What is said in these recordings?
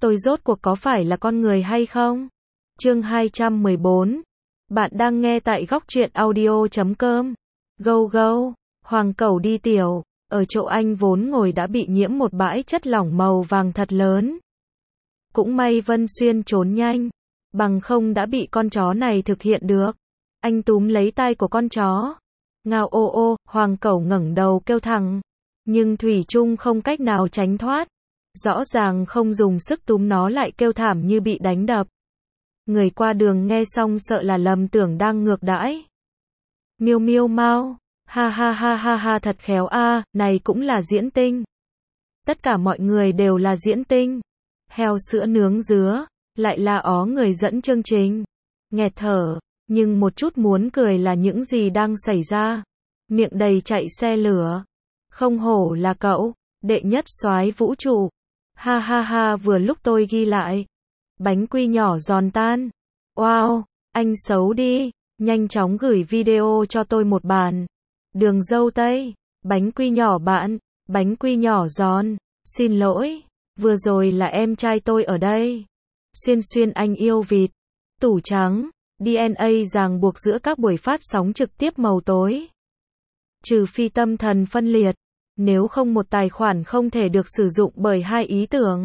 Tôi rốt cuộc có phải là con người hay không? Chương 214. Bạn đang nghe tại góc truyện audio.com. Go go, hoàng cẩu đi tiểu, ở chỗ anh vốn ngồi đã bị nhiễm một bãi chất lỏng màu vàng thật lớn. Cũng may Vân Xuyên trốn nhanh, bằng không đã bị con chó này thực hiện được. Anh túm lấy tay của con chó. Ngao ô ô, hoàng cẩu ngẩng đầu kêu thẳng. Nhưng thủy chung không cách nào tránh thoát. Rõ ràng không dùng sức túm nó lại kêu thảm như bị đánh đập. Người qua đường nghe xong sợ là lầm tưởng đang ngược đãi. Miêu miêu mau, ha ha ha ha ha thật khéo a, này cũng là diễn tinh. Tất cả mọi người đều là diễn tinh. Heo sữa nướng dứa, lại là ó người dẫn chương trình. Nghẹt thở, nhưng một chút muốn cười là những gì đang xảy ra. Miệng đầy chạy xe lửa. Không hổ là cậu, đệ nhất soái vũ trụ. Ha ha ha vừa lúc tôi ghi lại. Bánh quy nhỏ giòn tan. Wow, anh xấu đi, nhanh chóng gửi video cho tôi một bàn. Đường dâu tây, bánh quy nhỏ bạn, bánh quy nhỏ giòn. Xin lỗi, vừa rồi là em trai tôi ở đây. Xuyên xuyên anh yêu vịt. Tủ trắng, DNA ràng buộc giữa các buổi phát sóng trực tiếp màu tối. Trừ phi tâm thần phân liệt, nếu không một tài khoản không thể được sử dụng bởi hai ý tưởng.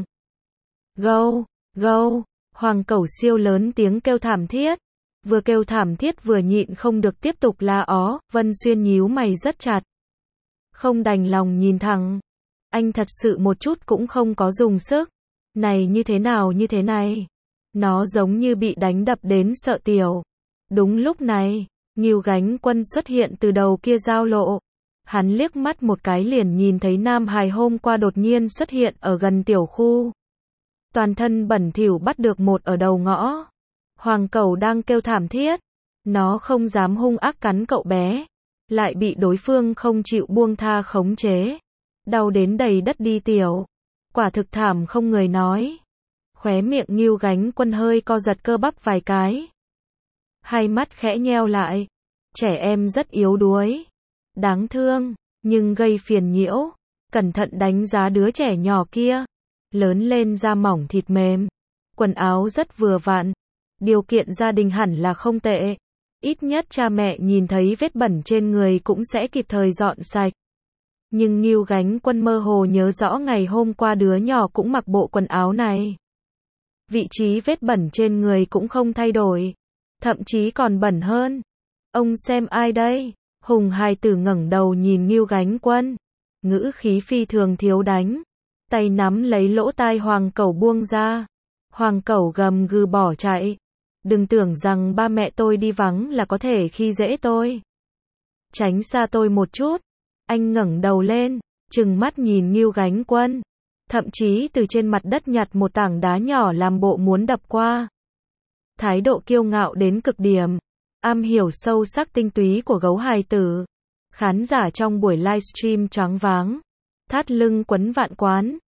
Go, go, hoàng cẩu siêu lớn tiếng kêu thảm thiết. Vừa kêu thảm thiết vừa nhịn không được tiếp tục la ó, Vân Xuyên nhíu mày rất chặt. Không đành lòng nhìn thẳng. Anh thật sự một chút cũng không có dùng sức. Này như thế nào như thế này? Nó giống như bị đánh đập đến sợ tiểu. Đúng lúc này, Ngưu Gánh Quân xuất hiện từ đầu kia giao lộ. Hắn liếc mắt một cái liền nhìn thấy Nam Hải hôm qua đột nhiên xuất hiện ở gần tiểu khu. Toàn thân bẩn thỉu bắt được một ở đầu ngõ. Hoàng cẩu đang kêu thảm thiết. Nó không dám hung ác cắn cậu bé. Lại bị đối phương không chịu buông tha khống chế. Đau đến đầy đất đi tiểu. Quả thực thảm không người nói. Khóe miệng Ngưu Gánh Quân hơi co giật cơ bắp vài cái. Hai mắt khẽ nheo lại. Trẻ em rất yếu đuối. Đáng thương, nhưng gây phiền nhiễu. Cẩn thận đánh giá đứa trẻ nhỏ kia. Lớn lên da mỏng thịt mềm. Quần áo rất vừa vặn. Điều kiện gia đình hẳn là không tệ. Ít nhất cha mẹ nhìn thấy vết bẩn trên người cũng sẽ kịp thời dọn sạch. Nhưng Ngưu Gánh Quân mơ hồ nhớ rõ ngày hôm qua đứa nhỏ cũng mặc bộ quần áo này. Vị trí vết bẩn trên người cũng không thay đổi. Thậm chí còn bẩn hơn. Ông xem ai đây? Hùng hài tử ngẩng đầu nhìn Ngưu Gánh Quân. Ngữ khí phi thường thiếu đánh. Tay nắm lấy lỗ tai hoàng cẩu buông ra. Hoàng cẩu gầm gừ bỏ chạy. Đừng tưởng rằng ba mẹ tôi đi vắng là có thể khi dễ tôi. Tránh xa tôi một chút. Anh ngẩng đầu lên, trừng mắt nhìn Ngưu Gánh Quân. Thậm chí từ trên mặt đất nhặt một tảng đá nhỏ làm bộ muốn đập qua. Thái độ kiêu ngạo đến cực điểm. Am hiểu sâu sắc tinh túy của gấu hài tử. Khán giả trong buổi livestream choáng váng. Thắt lưng quấn vạn quán.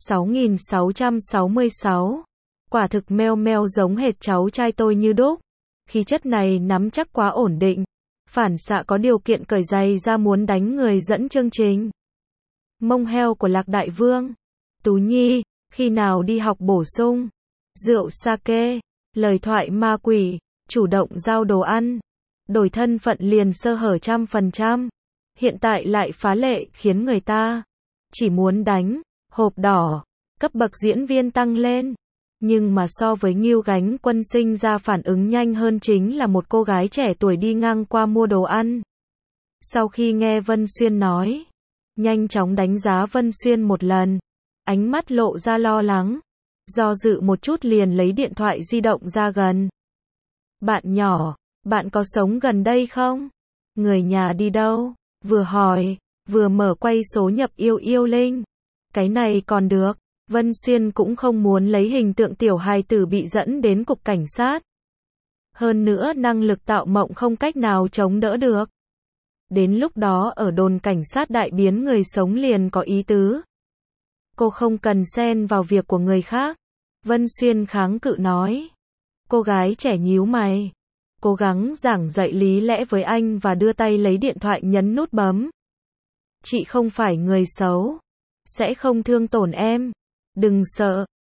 6666. Quả thực meo meo giống hệt cháu trai tôi như đúc. Khí chất này nắm chắc quá ổn định. Phản xạ có điều kiện cởi giày ra muốn đánh người dẫn chương trình. Mông heo của Lạc Đại Vương. Tú Nhi, khi nào đi học bổ sung. Rượu sake, lời thoại ma quỷ, chủ động giao đồ ăn. Đổi thân phận liền sơ hở 100%. Hiện tại lại phá lệ khiến người ta chỉ muốn đánh, hộp đỏ, cấp bậc diễn viên tăng lên. Nhưng mà so với Ngưu Gánh Quân sinh ra phản ứng nhanh hơn chính là một cô gái trẻ tuổi đi ngang qua mua đồ ăn. Sau khi nghe Vân Xuyên nói, nhanh chóng đánh giá Vân Xuyên một lần, ánh mắt lộ ra lo lắng, do dự một chút liền lấy điện thoại di động ra gần. Bạn nhỏ, bạn có sống gần đây không? Người nhà đi đâu? Vừa hỏi, vừa mở quay số nhập yêu yêu linh. Cái này còn được. Vân Xuyên cũng không muốn lấy hình tượng tiểu hài tử bị dẫn đến cục cảnh sát. Hơn nữa năng lực tạo mộng không cách nào chống đỡ được. Đến lúc đó ở đồn cảnh sát đại biến người sống liền có ý tứ. Cô không cần xen vào việc của người khác. Vân Xuyên kháng cự nói. Cô gái trẻ nhíu mày. Cố gắng giảng dạy lý lẽ với anh và đưa tay lấy điện thoại nhấn nút bấm. Chị không phải người xấu. Sẽ không thương tổn em. Đừng sợ,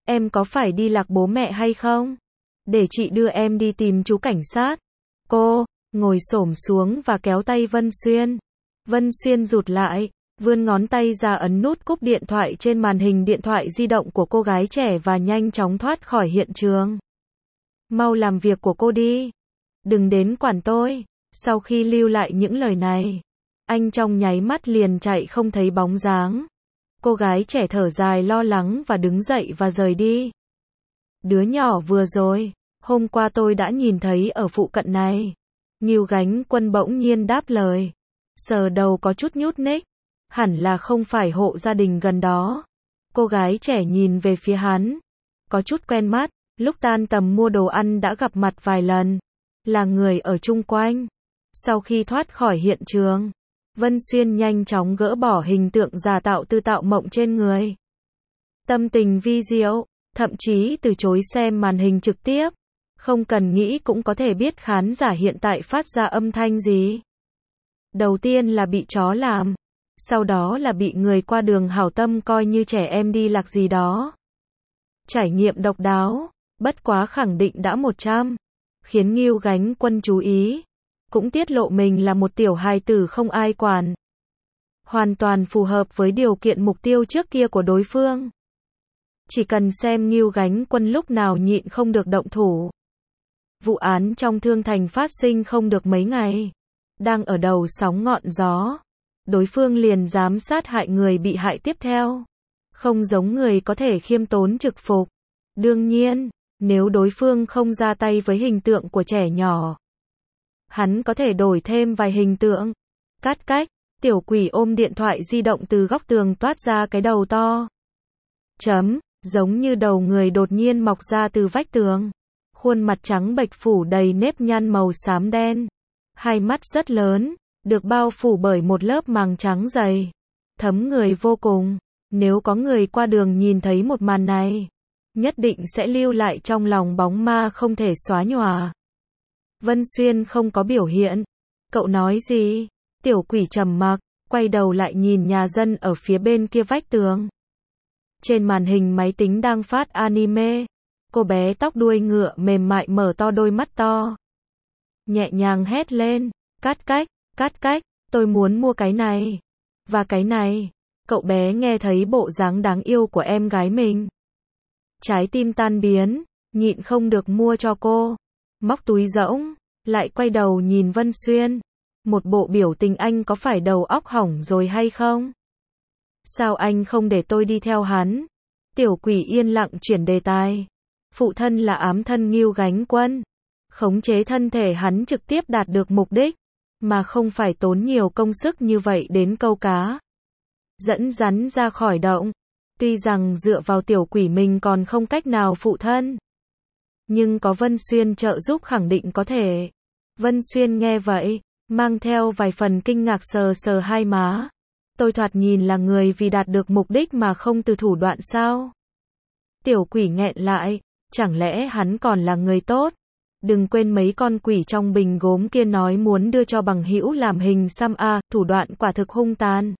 em có phải đi lạc bố mẹ hay không? Để chị đưa em đi tìm chú cảnh sát. Cô ngồi xổm xuống và kéo tay Vân Xuyên. Vân Xuyên rụt lại, vươn ngón tay ra ấn nút cúp điện thoại trên màn hình điện thoại di động của cô gái trẻ và nhanh chóng thoát khỏi hiện trường. Mau làm việc của cô đi. Đừng đến quản tôi. Sau khi lưu lại những lời này, anh trong nháy mắt liền chạy không thấy bóng dáng. Cô gái trẻ thở dài lo lắng và đứng dậy và rời đi. Đứa nhỏ vừa rồi, hôm qua tôi đã nhìn thấy ở phụ cận này. Ngưu Gánh Quân bỗng nhiên đáp lời. Sờ đầu có chút nhút nhích. Hẳn là không phải hộ gia đình gần đó. Cô gái trẻ nhìn về phía hắn. Có chút quen mắt, lúc tan tầm mua đồ ăn đã gặp mặt vài lần. Là người ở chung quanh. Sau khi thoát khỏi hiện trường, Vân Xuyên nhanh chóng gỡ bỏ hình tượng giả tạo tư tạo mộng trên người. Tâm tình vi diệu, thậm chí từ chối xem màn hình trực tiếp. Không cần nghĩ cũng có thể biết khán giả hiện tại phát ra âm thanh gì. Đầu tiên là bị chó làm, sau đó là bị người qua đường hảo tâm coi như trẻ em đi lạc gì đó. Trải nghiệm độc đáo, bất quá khẳng định đã 100, khiến Ngưu Gánh Quân chú ý. Cũng tiết lộ mình là một tiểu hài tử không ai quản. Hoàn toàn phù hợp với điều kiện mục tiêu trước kia của đối phương. Chỉ cần xem Ngưu Gánh Quân lúc nào nhịn không được động thủ. Vụ án trong Thương Thành phát sinh không được mấy ngày. Đang ở đầu sóng ngọn gió. Đối phương liền dám sát hại người bị hại tiếp theo. Không giống người có thể khiêm tốn trực phục. Đương nhiên, nếu đối phương không ra tay với hình tượng của trẻ nhỏ, hắn có thể đổi thêm vài hình tượng. Cắt cách, tiểu quỷ ôm điện thoại di động từ góc tường toát ra cái đầu to. Giống như đầu người đột nhiên mọc ra từ vách tường. Khuôn mặt trắng bệch phủ đầy nếp nhăn màu xám đen. Hai mắt rất lớn, được bao phủ bởi một lớp màng trắng dày. Thấm người vô cùng. Nếu có người qua đường nhìn thấy một màn này, nhất định sẽ lưu lại trong lòng bóng ma không thể xóa nhòa. Vân Xuyên không có biểu hiện. Cậu nói gì? Tiểu quỷ trầm mặc, quay đầu lại nhìn nhà dân ở phía bên kia vách tường. Trên màn hình máy tính đang phát anime. Cô bé tóc đuôi ngựa mềm mại mở to đôi mắt to. Nhẹ nhàng hét lên. Cắt cách, tôi muốn mua cái này. Và cái này. Cậu bé nghe thấy bộ dáng đáng yêu của em gái mình. Trái tim tan biến, nhịn không được mua cho cô. Móc túi rỗng, lại quay đầu nhìn Vân Xuyên. Một bộ biểu tình anh có phải đầu óc hỏng rồi hay không? Sao anh không để tôi đi theo hắn? Tiểu quỷ yên lặng chuyển đề tài. Phụ thân là ám thân Ngưu Gánh Quân. Khống chế thân thể hắn trực tiếp đạt được mục đích, mà không phải tốn nhiều công sức như vậy đến câu cá. Dẫn rắn ra khỏi động. Tuy rằng dựa vào tiểu quỷ mình còn không cách nào phụ thân, nhưng có Vân Xuyên trợ giúp khẳng định có thể. Vân Xuyên nghe vậy, mang theo vài phần kinh ngạc sờ sờ hai má. Tôi thoạt nhìn là người vì đạt được mục đích mà không từ thủ đoạn sao? Tiểu quỷ nghẹn lại, chẳng lẽ hắn còn là người tốt? Đừng quên mấy con quỷ trong bình gốm kia nói muốn đưa cho bằng hữu làm hình xăm a, thủ đoạn quả thực hung tàn.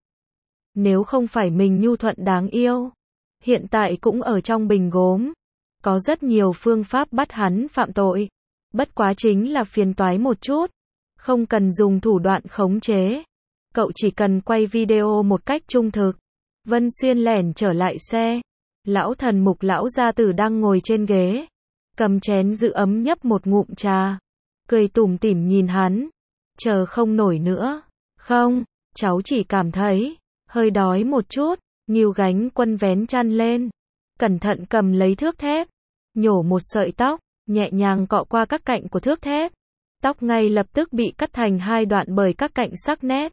Nếu không phải mình nhu thuận đáng yêu, hiện tại cũng ở trong bình gốm. Có rất nhiều phương pháp bắt hắn phạm tội. Bất quá chính là phiền toái một chút. Không cần dùng thủ đoạn khống chế. Cậu chỉ cần quay video một cách trung thực. Vân Xuyên lẻn trở lại xe. Lão thần mục lão gia tử đang ngồi trên ghế. Cầm chén giữ ấm nhấp một ngụm trà. Cười tủm tỉm nhìn hắn. Chờ không nổi nữa. Không, cháu chỉ cảm thấy hơi đói một chút. Ngưu Gánh Quân vén chăn lên. Cẩn thận cầm lấy thước thép. Nhổ một sợi tóc. Nhẹ nhàng cọ qua các cạnh của thước thép. Tóc ngay lập tức bị cắt thành hai đoạn bởi các cạnh sắc nét.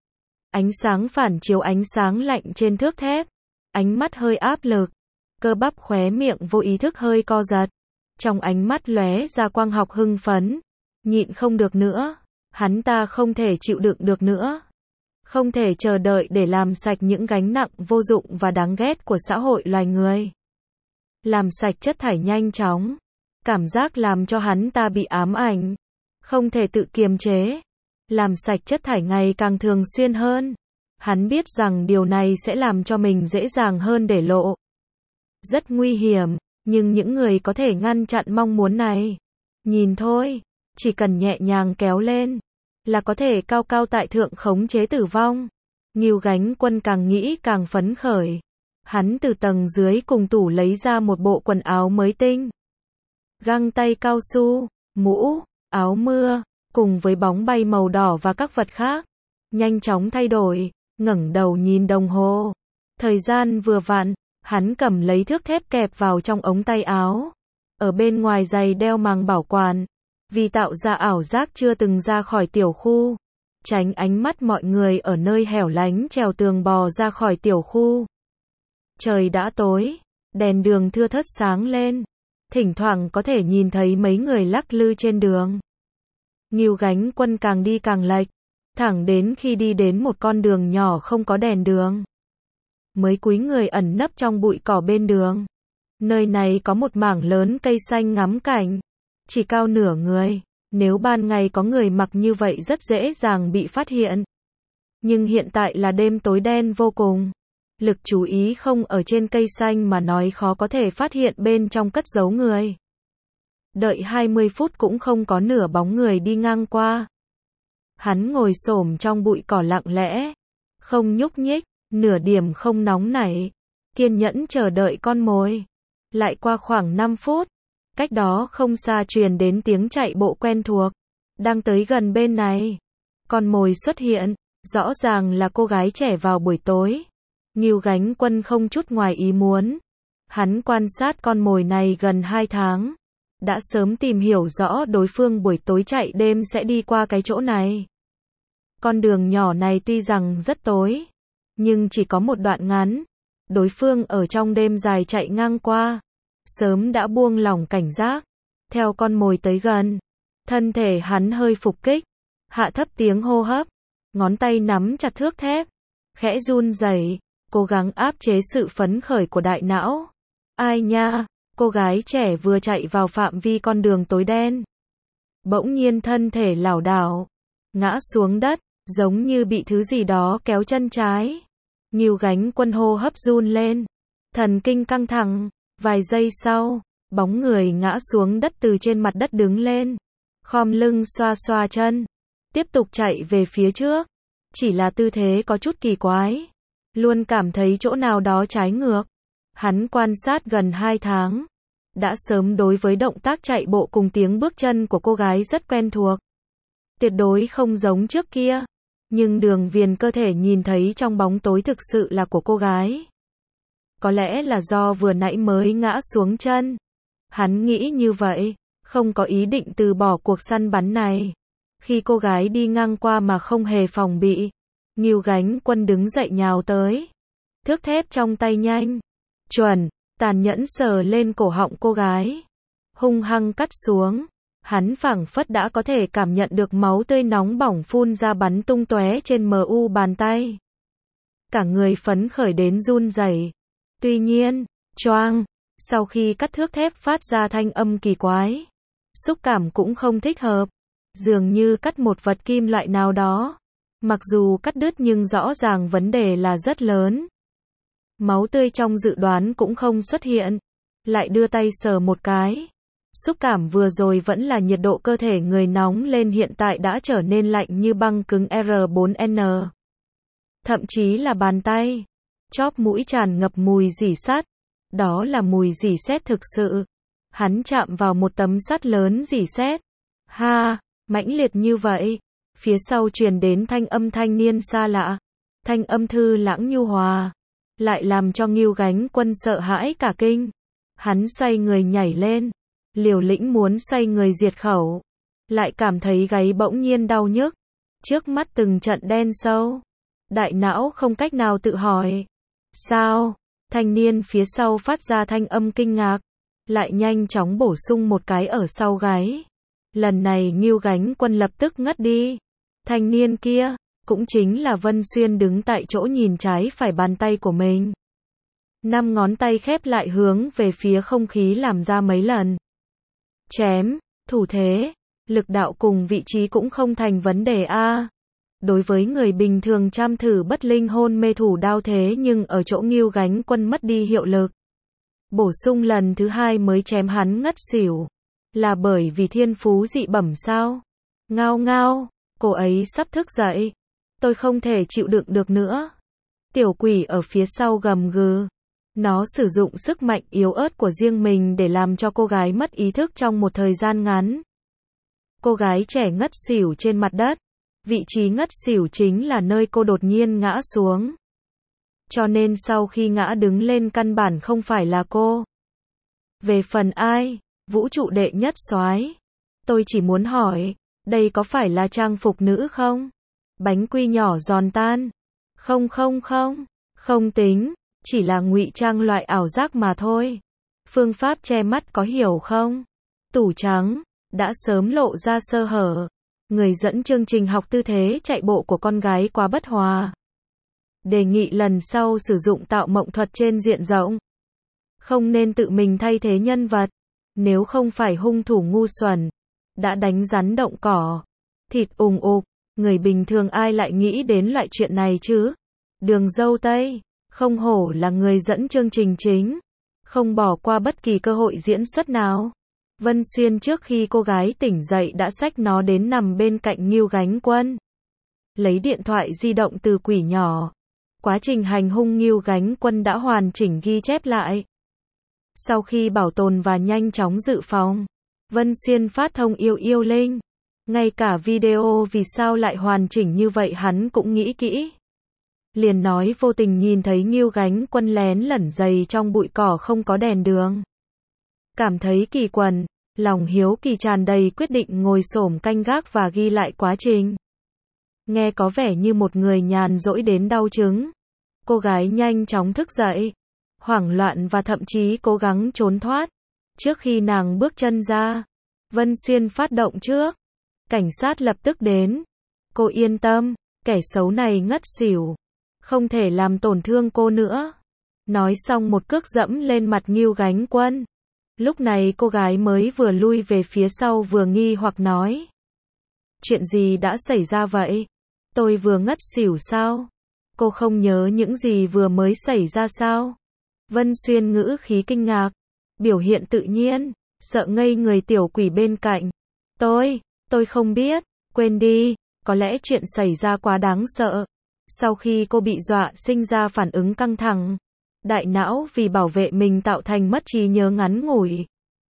Ánh sáng phản chiếu ánh sáng lạnh trên thước thép. Ánh mắt hơi áp lực. Cơ bắp khóe miệng vô ý thức hơi co giật. Trong ánh mắt lóe ra quang học hưng phấn. Nhịn không được nữa. Hắn ta không thể chịu đựng được nữa. Không thể chờ đợi để làm sạch những gánh nặng vô dụng và đáng ghét của xã hội loài người. Làm sạch chất thải nhanh chóng. Cảm giác làm cho hắn ta bị ám ảnh. Không thể tự kiềm chế. Làm sạch chất thải ngày càng thường xuyên hơn. Hắn biết rằng điều này sẽ làm cho mình dễ dàng hơn để lộ Rất nguy hiểm, nhưng những người có thể ngăn chặn mong muốn này. Nhìn thôi, chỉ cần nhẹ nhàng kéo lên, là có thể cao cao tại thượng khống chế tử vong. Ngưu Gánh Quân càng nghĩ càng phấn khởi. Hắn từ tầng dưới cùng tủ lấy ra một bộ quần áo mới tinh. Găng tay cao su, mũ, áo mưa, cùng với bóng bay màu đỏ và các vật khác. Nhanh chóng thay đổi, ngẩng đầu nhìn đồng hồ. Thời gian vừa vặn, hắn cầm lấy thước thép kẹp vào trong ống tay áo. Ở bên ngoài giày đeo màng bảo quản, vì tạo ra ảo giác chưa từng ra khỏi tiểu khu. Tránh ánh mắt mọi người ở nơi hẻo lánh trèo tường bò ra khỏi tiểu khu. Trời đã tối, đèn đường thưa thớt sáng lên. Thỉnh thoảng có thể nhìn thấy mấy người lắc lư trên đường. Ngưu Gánh Quân càng đi càng lệch, thẳng đến khi đi đến một con đường nhỏ không có đèn đường. Mới cúi người ẩn nấp trong bụi cỏ bên đường. Nơi này có một mảng lớn cây xanh ngắm cảnh, chỉ cao nửa người. Nếu ban ngày có người mặc như vậy rất dễ dàng bị phát hiện. Nhưng hiện tại là đêm tối đen vô cùng. Lực chú ý không ở trên cây xanh mà nói khó có thể phát hiện bên trong cất giấu người. Đợi 20 phút cũng không có nửa bóng người đi ngang qua. Hắn ngồi xổm trong bụi cỏ lặng lẽ, không nhúc nhích, nửa điểm không nóng nảy, kiên nhẫn chờ đợi con mồi. Lại qua khoảng 5 phút, cách đó không xa truyền đến tiếng chạy bộ quen thuộc, đang tới gần bên này. Con mồi xuất hiện, rõ ràng là cô gái trẻ vào buổi tối. Ngưu Gánh Quân không chút ngoài ý muốn. Hắn quan sát con mồi này gần 2 tháng. Đã sớm tìm hiểu rõ đối phương buổi tối chạy đêm sẽ đi qua cái chỗ này. Con đường nhỏ này tuy rằng rất tối, nhưng chỉ có một đoạn ngắn. Đối phương ở trong đêm dài chạy ngang qua, sớm đã buông lỏng cảnh giác. Theo con mồi tới gần, thân thể hắn hơi phục kích, hạ thấp tiếng hô hấp, ngón tay nắm chặt thước thép, khẽ run rẩy, cố gắng áp chế sự phấn khởi của đại não. Ai nha, cô gái trẻ vừa chạy vào phạm vi con đường tối đen. Bỗng nhiên thân thể lảo đảo, ngã xuống đất, giống như bị thứ gì đó kéo chân trái. Ngưu Gánh Quân hô hấp run lên, thần kinh căng thẳng. Vài giây sau, bóng người ngã xuống đất từ trên mặt đất đứng lên, khom lưng xoa xoa chân, tiếp tục chạy về phía trước. Chỉ là tư thế có chút kỳ quái, luôn cảm thấy chỗ nào đó trái ngược. Hắn quan sát gần 2 tháng, đã sớm đối với động tác chạy bộ cùng tiếng bước chân của cô gái rất quen thuộc. Tuyệt đối không giống trước kia, nhưng đường viền cơ thể nhìn thấy trong bóng tối thực sự là của cô gái. Có lẽ là do vừa nãy mới ngã xuống chân. Hắn nghĩ như vậy, không có ý định từ bỏ cuộc săn bắn này. Khi cô gái đi ngang qua mà không hề phòng bị, Ngưu Gánh Quân đứng dậy nhào tới. Thước thép trong tay nhanh, chuẩn, tàn nhẫn sờ lên cổ họng cô gái. Hung hăng cắt xuống. Hắn phảng phất đã có thể cảm nhận được máu tươi nóng bỏng phun ra bắn tung tóe trên mu bàn tay. Cả người phấn khởi đến run rẩy. Tuy nhiên, choang, sau khi cắt thước thép phát ra thanh âm kỳ quái. Xúc cảm cũng không thích hợp. Dường như cắt một vật kim loại nào đó. Mặc dù cắt đứt nhưng rõ ràng vấn đề là rất lớn. Máu tươi trong dự đoán cũng không xuất hiện. Lại đưa tay sờ một cái. Xúc cảm vừa rồi vẫn là nhiệt độ cơ thể người nóng lên, hiện tại đã trở nên lạnh như băng cứng R4N. Thậm chí là bàn tay. Chóp mũi tràn ngập mùi rỉ sắt. Đó là mùi rỉ sét thực sự. Hắn chạm vào một tấm sắt lớn rỉ sét. Ha, mãnh liệt như vậy. Phía sau truyền đến thanh âm thanh niên xa lạ. Thanh âm thư lãng nhu hòa. Lại làm cho Ngưu Gánh Quân sợ hãi cả kinh. Hắn xoay người nhảy lên. Liều lĩnh muốn xoay người diệt khẩu. Lại cảm thấy gáy bỗng nhiên đau nhức. Trước mắt từng trận đen sâu. Đại não không cách nào tự hỏi. Sao? Thanh niên phía sau phát ra thanh âm kinh ngạc. Lại nhanh chóng bổ sung một cái ở sau gáy. Lần này Ngưu Gánh Quân lập tức ngất đi. Thanh niên kia, cũng chính là Vân Xuyên đứng tại chỗ nhìn trái phải bàn tay của mình. 5 ngón tay khép lại hướng về phía không khí làm ra mấy lần. Chém, thủ thế, lực đạo cùng vị trí cũng không thành vấn đề a. Đối với người bình thường trăm thử bất linh hôn mê thủ đao thế nhưng ở chỗ Ngưu Gánh Quân mất đi hiệu lực. Bổ sung lần thứ hai mới chém hắn ngất xỉu. Là bởi vì thiên phú dị bẩm sao? Ngao ngao, cô ấy sắp thức dậy. Tôi không thể chịu đựng được nữa. Tiểu quỷ ở phía sau gầm gừ. Nó sử dụng sức mạnh yếu ớt của riêng mình để làm cho cô gái mất ý thức trong một thời gian ngắn. Cô gái trẻ ngất xỉu trên mặt đất. Vị trí ngất xỉu chính là nơi cô đột nhiên ngã xuống. Cho nên sau khi ngã đứng lên căn bản không phải là cô. Về phần ai? Vũ trụ đệ nhất soái. Tôi chỉ muốn hỏi, đây có phải là trang phục nữ không? Bánh quy nhỏ giòn tan. Không không không, không tính, chỉ là ngụy trang loại ảo giác mà thôi. Phương pháp che mắt có hiểu không? Tủ trắng, đã sớm lộ ra sơ hở. Người dẫn chương trình học tư thế chạy bộ của con gái quá bất hòa. Đề nghị lần sau sử dụng tạo mộng thuật trên diện rộng. Không nên tự mình thay thế nhân vật. Nếu không phải hung thủ ngu xuẩn, đã đánh rắn động cỏ, thịt ùng ục, người bình thường ai lại nghĩ đến loại chuyện này chứ? Đường dâu Tây, không hổ là người dẫn chương trình chính, không bỏ qua bất kỳ cơ hội diễn xuất nào. Vân Xuyên trước khi cô gái tỉnh dậy đã xách nó đến nằm bên cạnh Ngưu Gánh Quân. Lấy điện thoại di động từ quỷ nhỏ. Quá trình hành hung Ngưu Gánh Quân đã hoàn chỉnh ghi chép lại. Sau khi bảo tồn và nhanh chóng dự phòng, Vân Xuyên phát thông yêu yêu linh. Ngay cả video vì sao lại hoàn chỉnh như vậy hắn cũng nghĩ kỹ. Liền nói vô tình nhìn thấy Ngưu Gánh Quân lén lẩn giày trong bụi cỏ không có đèn đường. Cảm thấy kỳ quần, lòng hiếu kỳ tràn đầy quyết định ngồi xổm canh gác và ghi lại quá trình. Nghe có vẻ như một người nhàn rỗi đến đau chứng. Cô gái nhanh chóng thức dậy, hoảng loạn và thậm chí cố gắng trốn thoát. Trước khi nàng bước chân ra, Vân Xuyên phát động trước. Cảnh sát lập tức đến. Cô yên tâm, kẻ xấu này ngất xỉu. Không thể làm tổn thương cô nữa. Nói xong một cước dẫm lên mặt Ngưu Gánh Quân. Lúc này cô gái mới vừa lui về phía sau vừa nghi hoặc nói. Chuyện gì đã xảy ra vậy? Tôi vừa ngất xỉu sao? Cô không nhớ những gì vừa mới xảy ra sao? Vân Xuyên ngữ khí kinh ngạc. Biểu hiện tự nhiên, sợ ngây người tiểu quỷ bên cạnh. Tôi không biết, quên đi, có lẽ chuyện xảy ra quá đáng sợ. Sau khi cô bị dọa sinh ra phản ứng căng thẳng, đại não vì bảo vệ mình tạo thành mất trí nhớ ngắn ngủi.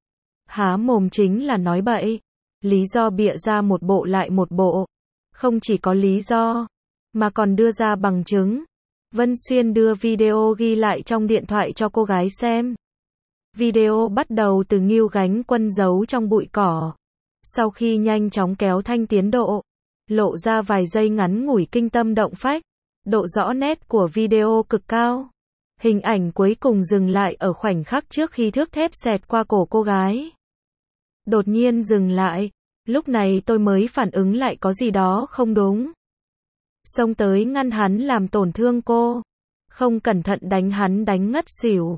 Há mồm chính là nói bậy, lý do bịa ra một bộ lại một bộ. Không chỉ có lý do, mà còn đưa ra bằng chứng. Vân Xuyên đưa video ghi lại trong điện thoại cho cô gái xem. Video bắt đầu từ Ngưu Gánh Quân giấu trong bụi cỏ. Sau khi nhanh chóng kéo thanh tiến độ, lộ ra vài giây ngắn ngủi kinh tâm động phách. Độ rõ nét của video cực cao. Hình ảnh cuối cùng dừng lại ở khoảnh khắc trước khi thước thép xẹt qua cổ cô gái. Đột nhiên dừng lại. Lúc này tôi mới phản ứng lại có gì đó không đúng. Xông tới ngăn hắn làm tổn thương cô. Không cẩn thận đánh hắn đánh ngất xỉu.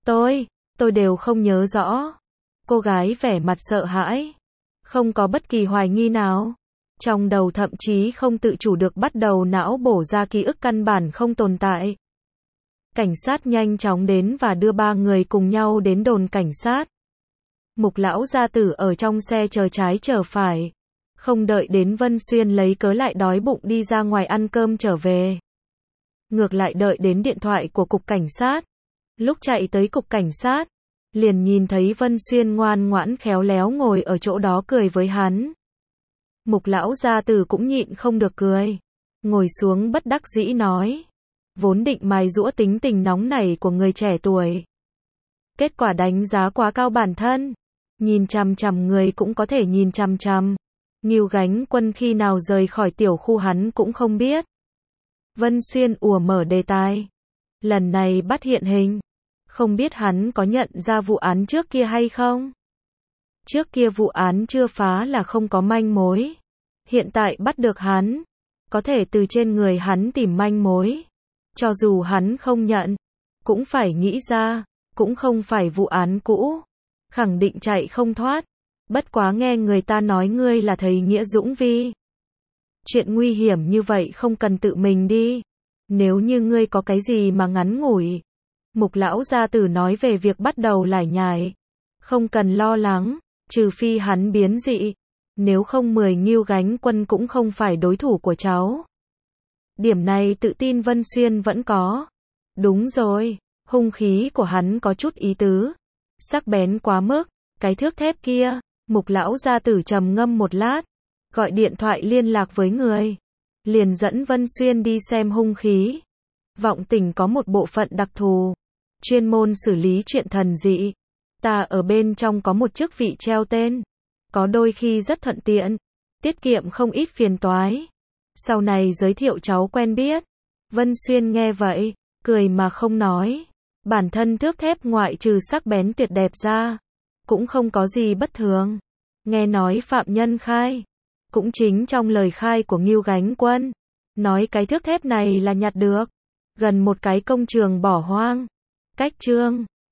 Tôi đều không nhớ rõ. Cô gái vẻ mặt sợ hãi. Không có bất kỳ hoài nghi nào. Trong đầu thậm chí không tự chủ được bắt đầu não bổ ra ký ức căn bản không tồn tại. Cảnh sát nhanh chóng đến và đưa ba người cùng nhau đến đồn cảnh sát. Mục lão gia tử ở trong xe chờ trái chờ phải. Không đợi đến Vân Xuyên lấy cớ lại đói bụng đi ra ngoài ăn cơm trở về. Ngược lại đợi đến điện thoại của cục cảnh sát. Lúc chạy tới cục cảnh sát, liền nhìn thấy Vân Xuyên ngoan ngoãn khéo léo ngồi ở chỗ đó cười với hắn. Mục lão gia tử cũng nhịn không được cười. Ngồi xuống bất đắc dĩ nói. Vốn định mài giũa tính tình nóng nảy của người trẻ tuổi. Kết quả đánh giá quá cao bản thân. Nhìn chằm chằm người cũng có thể nhìn chằm chằm. Ngưu Gánh Quân khi nào rời khỏi tiểu khu hắn cũng không biết. Vân Xuyên ùa mở đề tài. Lần này bắt hiện hình. Không biết hắn có nhận ra vụ án trước kia hay không? Trước kia vụ án chưa phá là không có manh mối. Hiện tại bắt được hắn. Có thể từ trên người hắn tìm manh mối. Cho dù hắn không nhận. Cũng phải nghĩ ra. Cũng không phải vụ án cũ. Khẳng định chạy không thoát. Bất quá nghe người ta nói ngươi là thầy Nghĩa Dũng Vi. Chuyện nguy hiểm như vậy không cần tự mình đi. Nếu như ngươi có cái gì mà ngắn ngủi. Mục lão gia tử nói về việc bắt đầu lải nhải. Không cần lo lắng, trừ phi hắn biến dị. Nếu không 10 Ngưu Gánh Quân cũng không phải đối thủ của cháu. Điểm này tự tin Vân Xuyên vẫn có. Đúng rồi, hung khí của hắn có chút ý tứ. Sắc bén quá mức, cái thước thép kia. Mục lão gia tử trầm ngâm một lát. Gọi điện thoại liên lạc với người. Liền dẫn Vân Xuyên đi xem hung khí. Vọng Tỉnh có một bộ phận đặc thù. Chuyên môn xử lý chuyện thần dị. Ta ở bên trong có một chức vị treo tên. Có đôi khi rất thuận tiện. Tiết kiệm không ít phiền toái. Sau này giới thiệu cháu quen biết. Vân Xuyên nghe vậy, cười mà không nói. Bản thân thước thép ngoại trừ sắc bén tuyệt đẹp ra, cũng không có gì bất thường. Nghe nói phạm nhân khai. Cũng chính trong lời khai của Ngưu Gánh Quân. Nói cái thước thép này là nhặt được. Gần một cái công trường bỏ hoang. Cách Trương